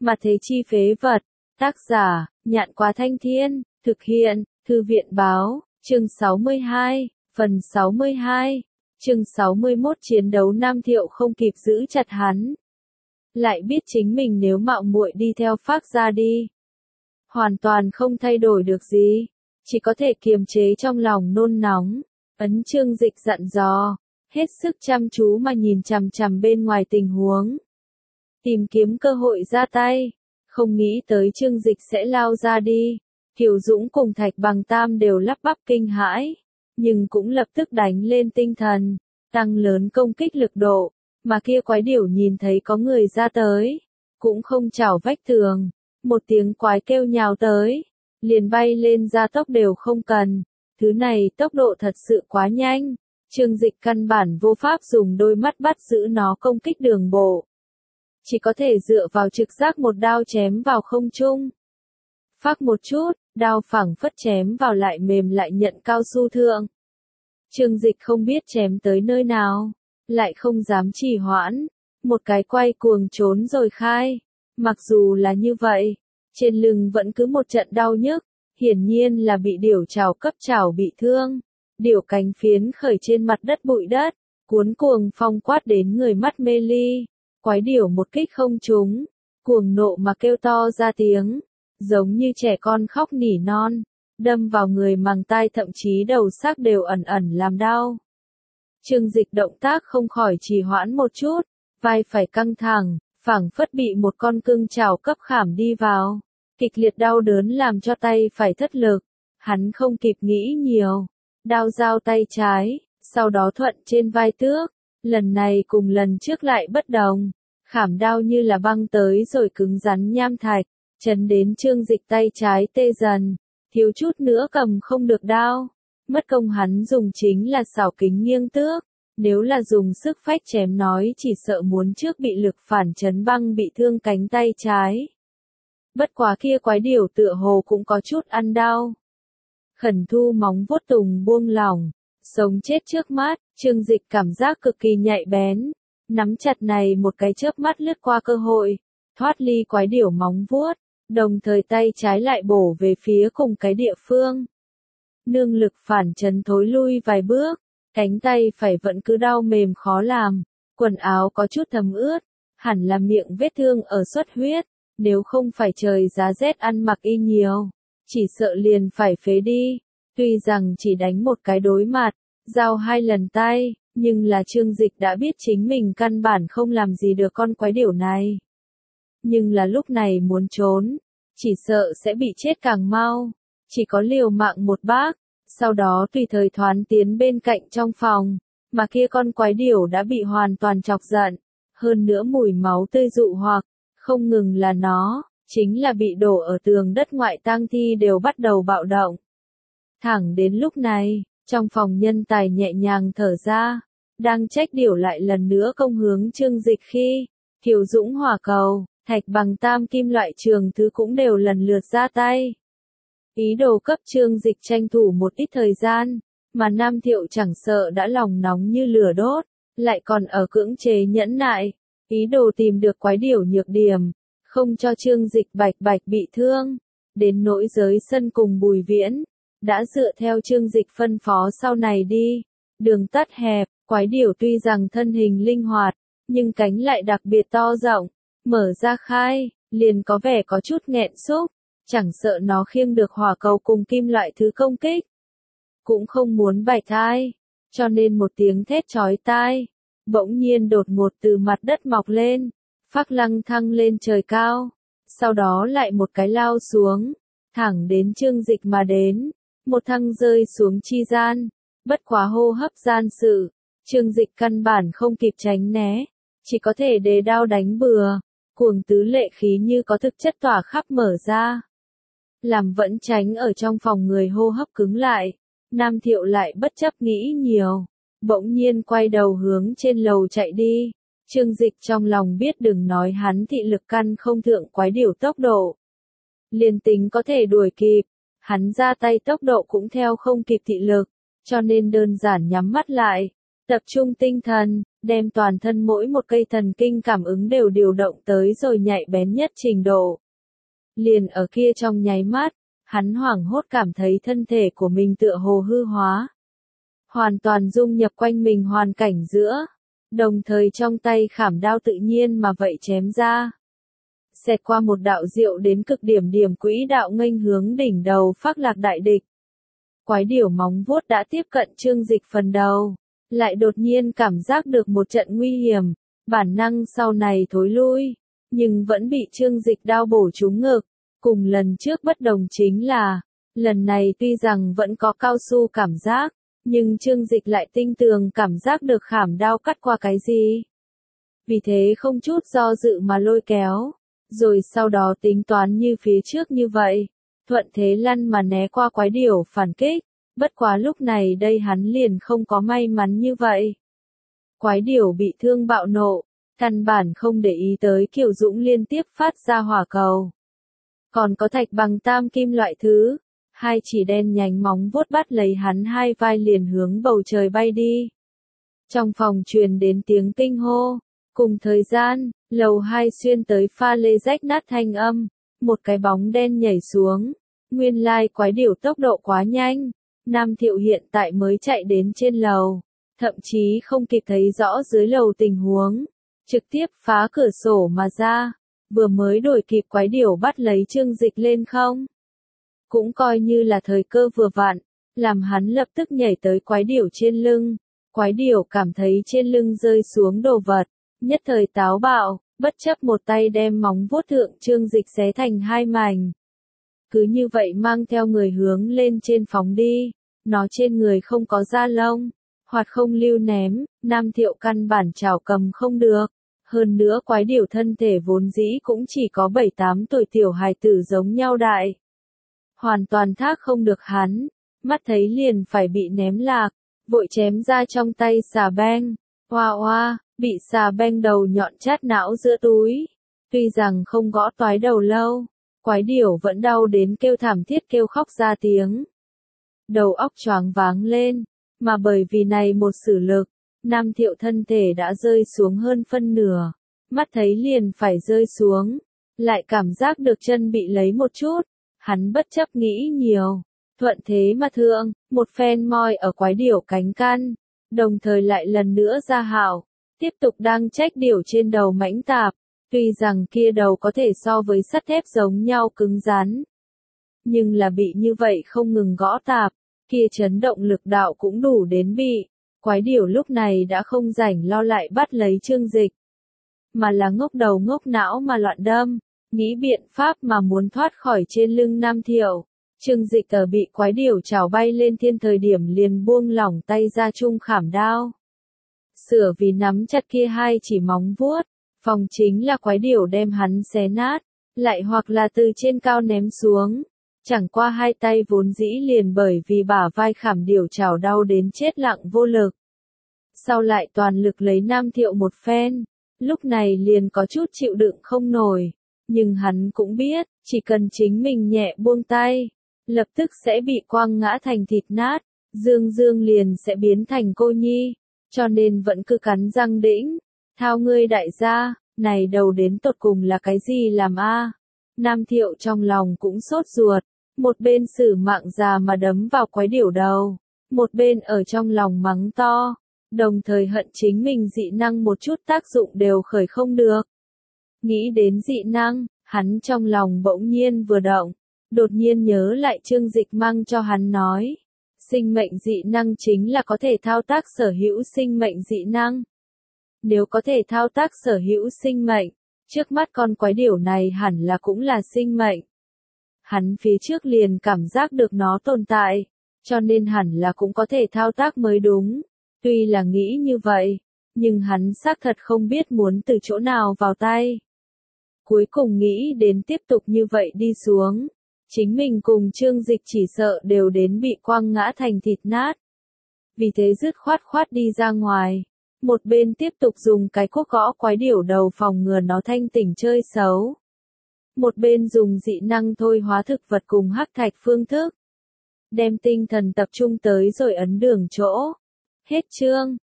mà thế chi phế vật. Tác giả, Nhạn Quá Thanh Thiên, thực hiện, Thư viện báo, chương 62, phần 62, chương 61 chiến đấu Nam Thiệu không kịp giữ chặt hắn. Lại biết chính mình nếu mạo muội đi theo Phác gia đi, hoàn toàn không thay đổi được gì, chỉ có thể kiềm chế trong lòng nôn nóng. Ấn Chương Dịch dặn dò, hết sức chăm chú mà nhìn chằm chằm bên ngoài tình huống, tìm kiếm cơ hội ra tay. Không nghĩ tới Chương Dịch sẽ lao ra đi. Kiều Dũng cùng Thạch Bằng Tam đều lắp bắp kinh hãi, nhưng cũng lập tức đánh lên tinh thần, tăng lớn công kích lực độ. Mà kia quái điểu nhìn thấy có người ra tới, cũng không chảo vách tường, một tiếng quái kêu nhào tới, liền bay lên ra tốc đều không cần. Thứ này tốc độ thật sự quá nhanh, Chương Dịch căn bản vô pháp dùng đôi mắt bắt giữ nó công kích đường bộ, chỉ có thể dựa vào trực giác một đao chém vào không trung. Phác một chút, đao phẳng phất chém vào lại mềm lại nhận cao su thượng. Chương Dịch không biết chém tới nơi nào, lại không dám trì hoãn, một cái quay cuồng trốn rồi khai. Mặc dù là như vậy, trên lưng vẫn cứ một trận đau nhức, hiển nhiên là bị điểu trảo cấp trảo bị thương. Điểu cánh phiến khởi trên mặt đất bụi đất, cuốn cuồng phong quát đến người mắt mê ly. Quái điểu một kích không trúng, cuồng nộ mà kêu to ra tiếng, giống như trẻ con khóc nỉ non, đâm vào người màng tai thậm chí đầu xác đều ẩn ẩn làm đau. Chương Dịch động tác không khỏi trì hoãn một chút, vai phải căng thẳng, phảng phất bị một con cưng chảo cấp khảm đi vào. Kịch liệt đau đớn làm cho tay phải thất lực, hắn không kịp nghĩ nhiều, đao giao tay trái, sau đó thuận trên vai tước. Lần này cùng lần trước lại bất đồng, khảm đao như là băng tới rồi cứng rắn nham thạch, chấn đến Chương Dịch tay trái tê dần, thiếu chút nữa cầm không được đao. Mất công hắn dùng chính là xảo kính nghiêng tước, nếu là dùng sức phách chém nói chỉ sợ muốn trước bị lực phản chấn băng bị thương cánh tay trái. Bất quá kia quái điểu tựa hồ cũng có chút ăn đau. Khẩn thu móng vuốt tùng buông lỏng, sống chết trước mắt, Chương Dịch cảm giác cực kỳ nhạy bén, nắm chặt này một cái chớp mắt lướt qua cơ hội, thoát ly quái điểu móng vuốt, đồng thời tay trái lại bổ về phía cùng cái địa phương. Nương lực phản chấn thối lui vài bước, cánh tay phải vẫn cứ đau mềm khó làm, quần áo có chút thấm ướt, hẳn là miệng vết thương ở xuất huyết, nếu không phải trời giá rét ăn mặc y nhiều, chỉ sợ liền phải phế đi. Tuy rằng chỉ đánh một cái đối mặt, giao 2 lần tay, nhưng là Chương Dịch đã biết chính mình căn bản không làm gì được con quái điểu này. Nhưng là lúc này muốn trốn, chỉ sợ sẽ bị chết càng mau, chỉ có liều mạng một bác, sau đó tùy thời thoán tiến bên cạnh trong phòng, mà kia con quái điểu đã bị hoàn toàn chọc giận, hơn nữa mùi máu tươi dụ hoặc, không ngừng là nó, chính là bị đổ ở tường đất ngoại tang thi đều bắt đầu bạo động. Thẳng đến lúc này, trong phòng nhân tài nhẹ nhàng thở ra, đang trách điểu lại lần nữa công hướng Chương Dịch khi, Kiều Dũng hỏa cầu, Thạch Bằng Tam kim loại trường thứ cũng đều lần lượt ra tay. Ý đồ cấp Chương Dịch tranh thủ một ít thời gian, mà Nam Thiệu chẳng sợ đã lòng nóng như lửa đốt, lại còn ở cưỡng chế nhẫn nại, ý đồ tìm được quái điểu nhược điểm, không cho Chương Dịch bạch bạch bị thương. Đến nỗi giới sân cùng Bùi Viễn, đã dựa theo Chương Dịch phân phó sau này đi, đường tắt hẹp, quái điểu tuy rằng thân hình linh hoạt, nhưng cánh lại đặc biệt to rộng, mở ra khai, liền có vẻ có chút nghẹn xúc, chẳng sợ nó khiêng được hỏa cầu cùng kim loại thứ công kích. Cũng không muốn bạch thai, cho nên một tiếng thét chói tai, bỗng nhiên đột ngột từ mặt đất mọc lên, Phác lăng thăng lên trời cao, sau đó lại một cái lao xuống, thẳng đến Chương Dịch mà đến, một thăng rơi xuống chi gian, bất quá hô hấp gian sự, Chương Dịch căn bản không kịp tránh né, chỉ có thể đề đao đánh bừa, cuồng tứ lệ khí như có thực chất tỏa khắp mở ra. Làm vẫn tránh ở trong phòng người hô hấp cứng lại, Nam Thiệu lại bất chấp nghĩ nhiều, bỗng nhiên quay đầu hướng trên lầu chạy đi. Chương Dịch trong lòng biết đừng nói hắn thị lực căn không thượng quái điểu tốc độ. Liền tính có thể đuổi kịp, hắn ra tay tốc độ cũng theo không kịp thị lực, cho nên đơn giản nhắm mắt lại, tập trung tinh thần, đem toàn thân mỗi một cây thần kinh cảm ứng đều điều động tới rồi nhạy bén nhất trình độ. Liền ở kia trong nháy mắt, hắn hoảng hốt cảm thấy thân thể của mình tựa hồ hư hóa. Hoàn toàn dung nhập quanh mình hoàn cảnh giữa, đồng thời trong tay khảm đao tự nhiên mà vậy chém ra. Xẹt qua một đạo diệu đến cực điểm điểm quỹ đạo nghênh hướng đỉnh đầu Phác Lạc đại địch. Quái điểu móng vuốt đã tiếp cận Trương Dịch phần đầu, lại đột nhiên cảm giác được một trận nguy hiểm, bản năng sau này thối lui, nhưng vẫn bị Trương Dịch đao bổ trúng ngực. Cùng lần trước bất đồng chính là, lần này tuy rằng vẫn có cao su cảm giác, nhưng Trương Dịch lại tinh tường cảm giác được khảm đao cắt qua cái gì. Vì thế không chút do dự mà lôi kéo, rồi sau đó tính toán như phía trước như vậy, thuận thế lăn mà né qua quái điểu phản kích, bất quá lúc này đây hắn liền không có may mắn như vậy. Quái điểu bị thương bạo nộ, căn bản không để ý tới Kiều Dũng liên tiếp phát ra hỏa cầu. Còn có thạch bằng tam kim loại thứ, hai chỉ đen nhánh móng vuốt bắt lấy hắn hai vai liền hướng bầu trời bay đi. Trong phòng truyền đến tiếng kinh hô, cùng thời gian, lầu 2 xuyên tới pha lê rách nát thanh âm, một cái bóng đen nhảy xuống, nguyên lai quái điểu tốc độ quá nhanh, Nam Thiệu hiện tại mới chạy đến trên lầu, thậm chí không kịp thấy rõ dưới lầu tình huống, trực tiếp phá cửa sổ mà ra. Vừa mới đuổi kịp quái điểu bắt lấy Trương Dịch lên không. Cũng coi như là thời cơ vừa vặn, làm hắn lập tức nhảy tới quái điểu trên lưng. Quái điểu cảm thấy trên lưng rơi xuống đồ vật, nhất thời táo bạo, bất chấp một tay đem móng vuốt thượng Trương Dịch xé thành hai mảnh. Cứ như vậy mang theo người hướng lên trên phóng đi, nó trên người không có da lông, hoặc không lưu ném, Nam Thiệu căn bản chảo cầm không được. Hơn nữa quái điểu thân thể vốn dĩ cũng chỉ có 7-8 tuổi tiểu hài tử giống nhau đại. Hoàn toàn thác không được hắn, mắt thấy liền phải bị ném lạc, vội chém ra trong tay xà beng. Oa oa, bị xà beng đầu nhọn chát não giữa túi. Tuy rằng không gõ toái đầu lâu, quái điểu vẫn đau đến kêu thảm thiết kêu khóc ra tiếng. Đầu óc choáng váng lên, mà bởi vì này một sử lực, Nam Thiệu thân thể đã rơi xuống hơn phân nửa, mắt thấy liền phải rơi xuống, lại cảm giác được chân bị lấy một chút, hắn bất chấp nghĩ nhiều, thuận thế mà thượng, một phen moi ở quái điểu cánh căn, đồng thời lại lần nữa ra hảo, tiếp tục đang trách điểu trên đầu mãnh tạp, tuy rằng kia đầu có thể so với sắt thép giống nhau cứng rắn, nhưng là bị như vậy không ngừng gõ tạp, kia chấn động lực đạo cũng đủ đến bị. Quái điểu lúc này đã không rảnh lo lại bắt lấy Trương Dịch, mà là ngốc đầu ngốc não mà loạn đâm, nghĩ biện pháp mà muốn thoát khỏi trên lưng Nam Thiệu. Trương Dịch ở bị quái điểu chảo bay lên thiên thời điểm liền buông lỏng tay ra chung khảm đao. Sửa vì nắm chặt kia hai chỉ móng vuốt, phòng chính là quái điểu đem hắn xé nát, lại hoặc là từ trên cao ném xuống. Chẳng qua hai tay vốn dĩ liền bởi vì bả vai khảm điểu chảo đau đến chết lặng vô lực. Sau lại toàn lực lấy Nam Thiệu một phen, lúc này liền có chút chịu đựng không nổi, nhưng hắn cũng biết, chỉ cần chính mình nhẹ buông tay, lập tức sẽ bị quăng ngã thành thịt nát, Dương Dương liền sẽ biến thành cô nhi, cho nên vẫn cứ cắn răng đĩnh, thao ngươi đại gia, này đầu đến tột cùng là cái gì làm a? Nam Thiệu trong lòng cũng sốt ruột. Một bên sử mạng già mà đấm vào quái điểu đầu, một bên ở trong lòng mắng to, đồng thời hận chính mình dị năng một chút tác dụng đều khởi không được. Nghĩ đến dị năng, hắn trong lòng bỗng nhiên vừa động, đột nhiên nhớ lại Trương Dịch mang cho hắn nói, sinh mệnh dị năng chính là có thể thao tác sở hữu sinh mệnh dị năng. Nếu có thể thao tác sở hữu sinh mệnh, trước mắt con quái điểu này hẳn là cũng là sinh mệnh. Hắn phía trước liền cảm giác được nó tồn tại, cho nên hẳn là cũng có thể thao tác mới đúng. Tuy là nghĩ như vậy, nhưng hắn xác thật không biết muốn từ chỗ nào vào tay. Cuối cùng nghĩ đến tiếp tục như vậy đi xuống, chính mình cùng Trương Dịch chỉ sợ đều đến bị quăng ngã thành thịt nát. Vì thế dứt khoát đi ra ngoài, một bên tiếp tục dùng cái cuốc gõ quái điểu đầu phòng ngừa nó thanh tỉnh chơi xấu. Một bên dùng dị năng thôi hóa thực vật cùng hắc thạch phương thức. Đem tinh thần tập trung tới rồi ấn đường chỗ. Hết chương.